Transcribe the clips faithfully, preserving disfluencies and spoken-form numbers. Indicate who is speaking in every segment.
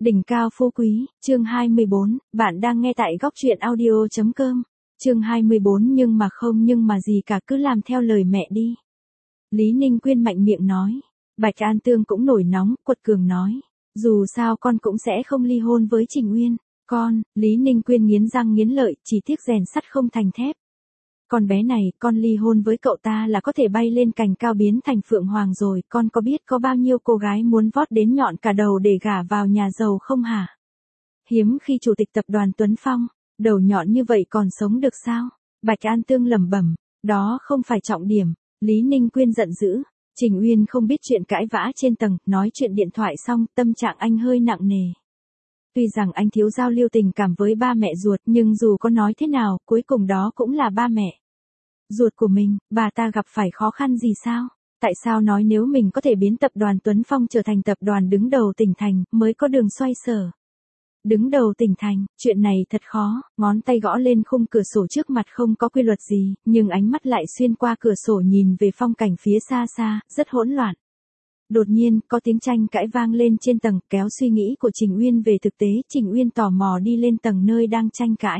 Speaker 1: Đỉnh cao phú quý, chương hai mươi bốn, bạn đang nghe tại góc truyện audio.com. Chương hai mươi bốn nhưng mà không nhưng mà gì cả cứ làm theo lời mẹ đi. Lý Ninh Quyên mạnh miệng nói. Bạch An Tương cũng nổi nóng, quật cường nói. Dù sao con cũng sẽ không ly hôn với Trình Uyên. Con, Lý Ninh Quyên nghiến răng nghiến lợi, chỉ tiếc rèn sắt không thành thép. Con bé này, con ly hôn với cậu ta là có thể bay lên cành cao biến thành phượng hoàng rồi, con có biết có bao nhiêu cô gái muốn vót đến nhọn cả đầu để gả vào nhà giàu không hả? Hiếm khi chủ tịch tập đoàn Tuấn Phong, đầu nhọn như vậy còn sống được sao? Bạch An Tương lẩm bẩm, đó không phải trọng điểm. Lý Ninh Quyên giận dữ, Trình Uyên không biết chuyện cãi vã trên tầng, nói chuyện điện thoại xong, tâm trạng anh hơi nặng nề. Tuy rằng anh thiếu giao lưu tình cảm với ba mẹ ruột, nhưng dù có nói thế nào, cuối cùng đó cũng là ba mẹ ruột của mình, bà ta gặp phải khó khăn gì sao? Tại sao nói nếu mình có thể biến tập đoàn Tuấn Phong trở thành tập đoàn đứng đầu tỉnh thành, mới có đường xoay sở? Đứng đầu tỉnh thành, chuyện này thật khó, ngón tay gõ lên khung cửa sổ trước mặt không có quy luật gì, nhưng ánh mắt lại xuyên qua cửa sổ nhìn về phong cảnh phía xa xa, rất hỗn loạn. Đột nhiên, có tiếng tranh cãi vang lên trên tầng, kéo suy nghĩ của Trình Uyên về thực tế, Trình Uyên tò mò đi lên tầng nơi đang tranh cãi.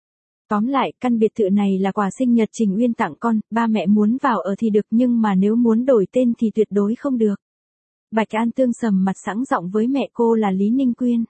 Speaker 1: Tóm lại, căn biệt thự này là quà sinh nhật Trình Uyên tặng con, ba mẹ muốn vào ở thì được nhưng mà nếu muốn đổi tên thì tuyệt đối không được. Bạch An Tương sầm mặt sẵn giọng với mẹ cô là Lý Ninh Quyên.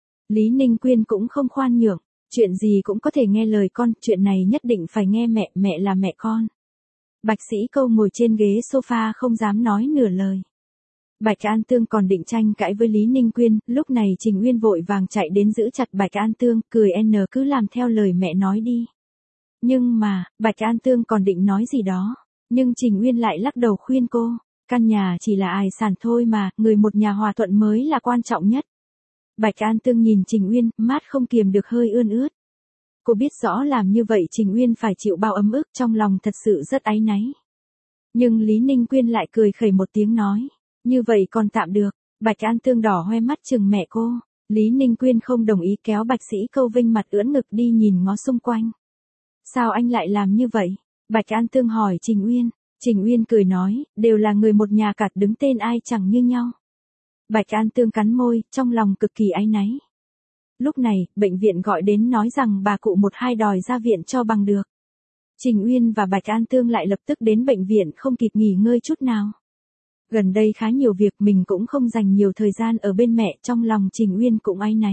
Speaker 1: Lý Ninh Quyên cũng không khoan nhượng, chuyện gì cũng có thể nghe lời con, chuyện này nhất định phải nghe mẹ, mẹ là mẹ con. Bạch Sĩ Câu ngồi trên ghế sofa không dám nói nửa lời. Bạch An Tương còn định tranh cãi với Lý Ninh Quyên, lúc này Trình Uyên vội vàng chạy đến giữ chặt Bạch An Tương, cười n cứ làm theo lời mẹ nói đi. Nhưng mà, Bạch An Tương còn định nói gì đó, nhưng Trình Uyên lại lắc đầu khuyên cô, căn nhà chỉ là tài sản thôi mà, người một nhà hòa thuận mới là quan trọng nhất. Bạch An Tương nhìn Trình Uyên, mắt không kiềm được hơi ươn ướt. Cô biết rõ làm như vậy Trình Uyên phải chịu bao ấm ức, trong lòng thật sự rất áy náy. Nhưng Lý Ninh Quyên lại cười khẩy một tiếng nói. Như vậy còn tạm được. Bạch An Tương đỏ hoe mắt chừng mẹ cô. Lý Ninh Quyên không đồng ý kéo Bạch Sĩ Câu vinh mặt ưỡn ngực đi nhìn ngó xung quanh. Sao anh lại làm như vậy? Bạch An Tương hỏi Trình Uyên. Trình Uyên cười nói, đều là người một nhà cả, đứng tên ai chẳng như nhau. Bạch An Tương cắn môi, trong lòng cực kỳ áy náy. Lúc này, bệnh viện gọi đến nói rằng bà cụ một hai đòi ra viện cho bằng được. Trình Uyên và Bạch An Tương lại lập tức đến bệnh viện không kịp nghỉ ngơi chút nào. Gần đây khá nhiều việc mình cũng không dành nhiều thời gian ở bên mẹ, trong lòng Trình Uyên cũng áy náy.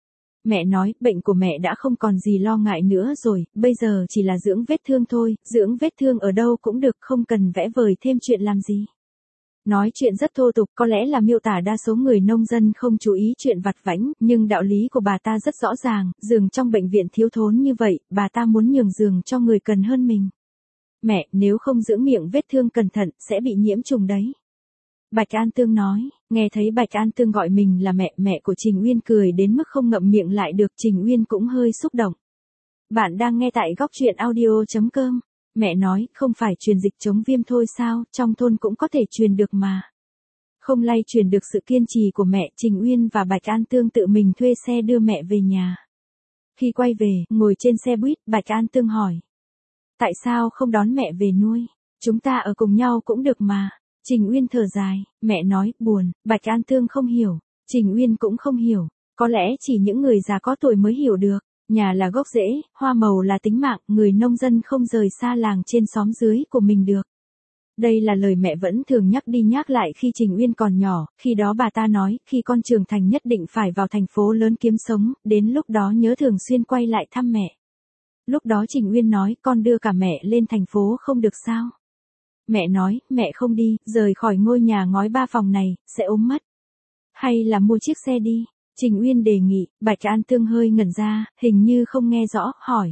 Speaker 1: Mẹ nói, bệnh của mẹ đã không còn gì lo ngại nữa rồi, bây giờ chỉ là dưỡng vết thương thôi, dưỡng vết thương ở đâu cũng được, không cần vẽ vời thêm chuyện làm gì. Nói chuyện rất thô tục, có lẽ là miêu tả đa số người nông dân không chú ý chuyện vặt vãnh, nhưng đạo lý của bà ta rất rõ ràng, giường trong bệnh viện thiếu thốn như vậy, bà ta muốn nhường giường cho người cần hơn mình. Mẹ, nếu không dưỡng miệng vết thương cẩn thận, sẽ bị nhiễm trùng đấy. Bạch An Tương nói, nghe thấy Bạch An Tương gọi mình là mẹ, mẹ của Trình Uyên cười đến mức không ngậm miệng lại được, Trình Uyên cũng hơi xúc động. Bạn đang nghe tại góc truyện audio.com. Mẹ nói, không phải truyền dịch chống viêm thôi sao, trong thôn cũng có thể truyền được mà. Không lay truyền được sự kiên trì của mẹ, Trình Uyên và Bạch An Tương tự mình thuê xe đưa mẹ về nhà. Khi quay về, ngồi trên xe buýt, Bạch An Tương hỏi. Tại sao không đón mẹ về nuôi? Chúng ta ở cùng nhau cũng được mà. Trình Uyên thở dài, mẹ nói, buồn, Bạch An Tương không hiểu, Trình Uyên cũng không hiểu, có lẽ chỉ những người già có tuổi mới hiểu được, nhà là gốc rễ, hoa màu là tính mạng, người nông dân không rời xa làng trên xóm dưới của mình được. Đây là lời mẹ vẫn thường nhắc đi nhắc lại khi Trình Uyên còn nhỏ, khi đó bà ta nói, khi con trưởng thành nhất định phải vào thành phố lớn kiếm sống, đến lúc đó nhớ thường xuyên quay lại thăm mẹ. Lúc đó Trình Uyên nói, con đưa cả mẹ lên thành phố không được sao? Mẹ nói, mẹ không đi, rời khỏi ngôi nhà ngói ba phòng này, sẽ ốm mất. Hay là mua chiếc xe đi? Trình Uyên đề nghị, Bạch An Tương hơi ngẩn ra, hình như không nghe rõ, hỏi.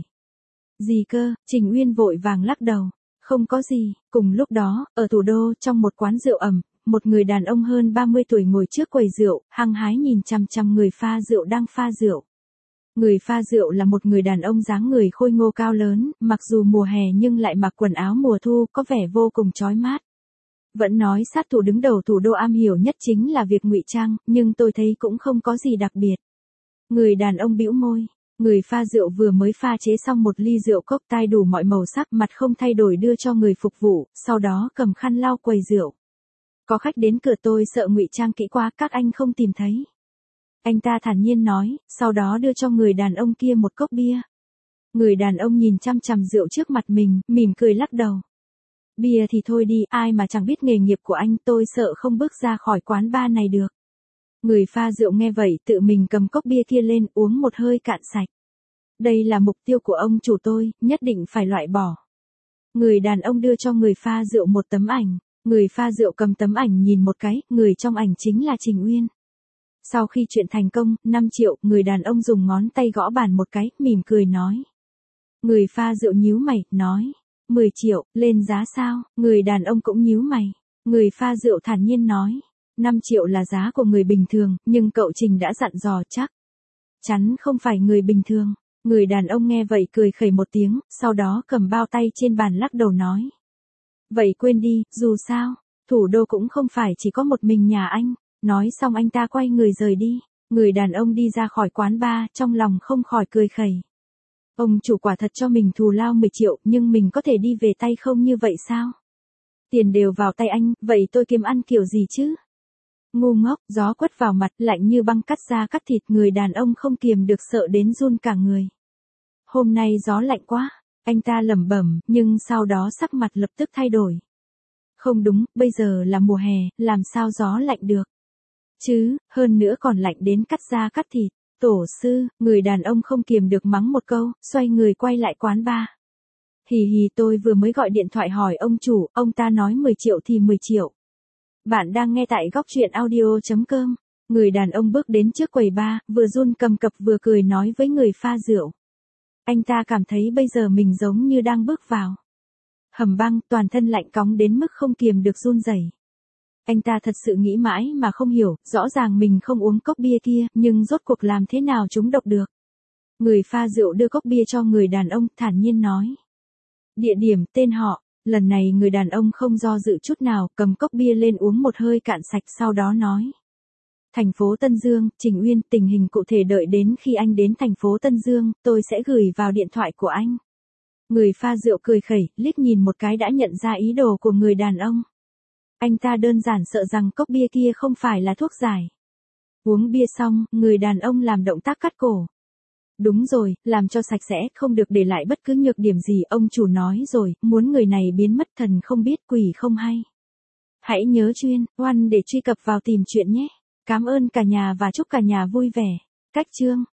Speaker 1: Gì cơ? Trình Uyên vội vàng lắc đầu. Không có gì. Cùng lúc đó, ở thủ đô, trong một quán rượu ẩm, một người đàn ông hơn ba mươi tuổi ngồi trước quầy rượu, hăng hái nhìn chằm chằm người pha rượu đang pha rượu. Người pha rượu là một người đàn ông dáng người khôi ngô cao lớn, mặc dù mùa hè nhưng lại mặc quần áo mùa thu, có vẻ vô cùng chói mát. Vẫn nói sát thủ đứng đầu thủ đô am hiểu nhất chính là việc ngụy trang, nhưng tôi thấy cũng không có gì đặc biệt. Người đàn ông bĩu môi. Người pha rượu vừa mới pha chế xong một ly rượu cốc tai đủ mọi màu sắc, mặt không thay đổi đưa cho người phục vụ, sau đó cầm khăn lau quầy rượu. Có khách đến cửa, tôi sợ ngụy trang kỹ quá, các anh không tìm thấy. Anh ta thản nhiên nói, sau đó đưa cho người đàn ông kia một cốc bia. Người đàn ông nhìn chăm chằm rượu trước mặt mình, mỉm cười lắc đầu. Bia thì thôi đi, ai mà chẳng biết nghề nghiệp của anh, tôi sợ không bước ra khỏi quán bar này được. Người pha rượu nghe vậy tự mình cầm cốc bia kia lên uống một hơi cạn sạch. Đây là mục tiêu của ông chủ tôi, nhất định phải loại bỏ. Người đàn ông đưa cho người pha rượu một tấm ảnh. Người pha rượu cầm tấm ảnh nhìn một cái, người trong ảnh chính là Trình Uyên. Sau khi chuyện thành công, năm triệu, người đàn ông dùng ngón tay gõ bàn một cái, mỉm cười nói. Người pha rượu nhíu mày, nói. mười triệu, lên giá sao? Người đàn ông cũng nhíu mày. Người pha rượu thản nhiên nói. năm triệu là giá của người bình thường, nhưng cậu Trình đã dặn dò chắc. Chắn không phải người bình thường. Người đàn ông nghe vậy cười khẩy một tiếng, sau đó cầm bao tay trên bàn lắc đầu nói. Vậy quên đi, dù sao, thủ đô cũng không phải chỉ có một mình nhà anh. Nói xong anh ta quay người rời đi. Người đàn ông đi ra khỏi quán bar, trong lòng không khỏi cười khẩy. Ông chủ quả thật cho mình thù lao mười triệu, nhưng mình có thể đi về tay không như vậy sao? Tiền đều vào tay anh, vậy tôi kiếm ăn kiểu gì chứ? Ngu ngốc, gió quất vào mặt, lạnh như băng cắt da cắt thịt, người đàn ông không kiềm được sợ đến run cả người. Hôm nay gió lạnh quá, anh ta lẩm bẩm, nhưng sau đó sắc mặt lập tức thay đổi. Không đúng, bây giờ là mùa hè, làm sao gió lạnh được? Chứ, hơn nữa còn lạnh đến cắt da cắt thịt. Tổ sư, người đàn ông không kiềm được mắng một câu, xoay người quay lại quán bar. Hì hì, tôi vừa mới gọi điện thoại hỏi ông chủ, ông ta nói mười triệu thì mười triệu. Bạn đang nghe tại góc truyện audio chấm com. Người đàn ông bước đến trước quầy bar, vừa run cầm cập vừa cười nói với người pha rượu. Anh ta cảm thấy bây giờ mình giống như đang bước vào hầm băng, toàn thân lạnh cóng đến mức không kiềm được run rẩy. Anh ta thật sự nghĩ mãi mà không hiểu, rõ ràng mình không uống cốc bia kia, nhưng rốt cuộc làm thế nào chúng độc được. Người pha rượu đưa cốc bia cho người đàn ông, thản nhiên nói. Địa điểm, tên họ, lần này người đàn ông không do dự chút nào, cầm cốc bia lên uống một hơi cạn sạch sau đó nói. Thành phố Tân Dương, Trình Uyên, tình hình cụ thể đợi đến khi anh đến thành phố Tân Dương, tôi sẽ gửi vào điện thoại của anh. Người pha rượu cười khẩy, liếc nhìn một cái đã nhận ra ý đồ của người đàn ông. Anh ta đơn giản sợ rằng cốc bia kia không phải là thuốc giải. Uống bia xong, người đàn ông làm động tác cắt cổ. Đúng rồi, làm cho sạch sẽ, không được để lại bất cứ nhược điểm gì, ông chủ nói rồi, muốn người này biến mất thần không biết quỷ không hay. Hãy nhớ chuyên, oan để truy cập vào tìm chuyện nhé. Cảm ơn cả nhà và chúc cả nhà vui vẻ. Cách chương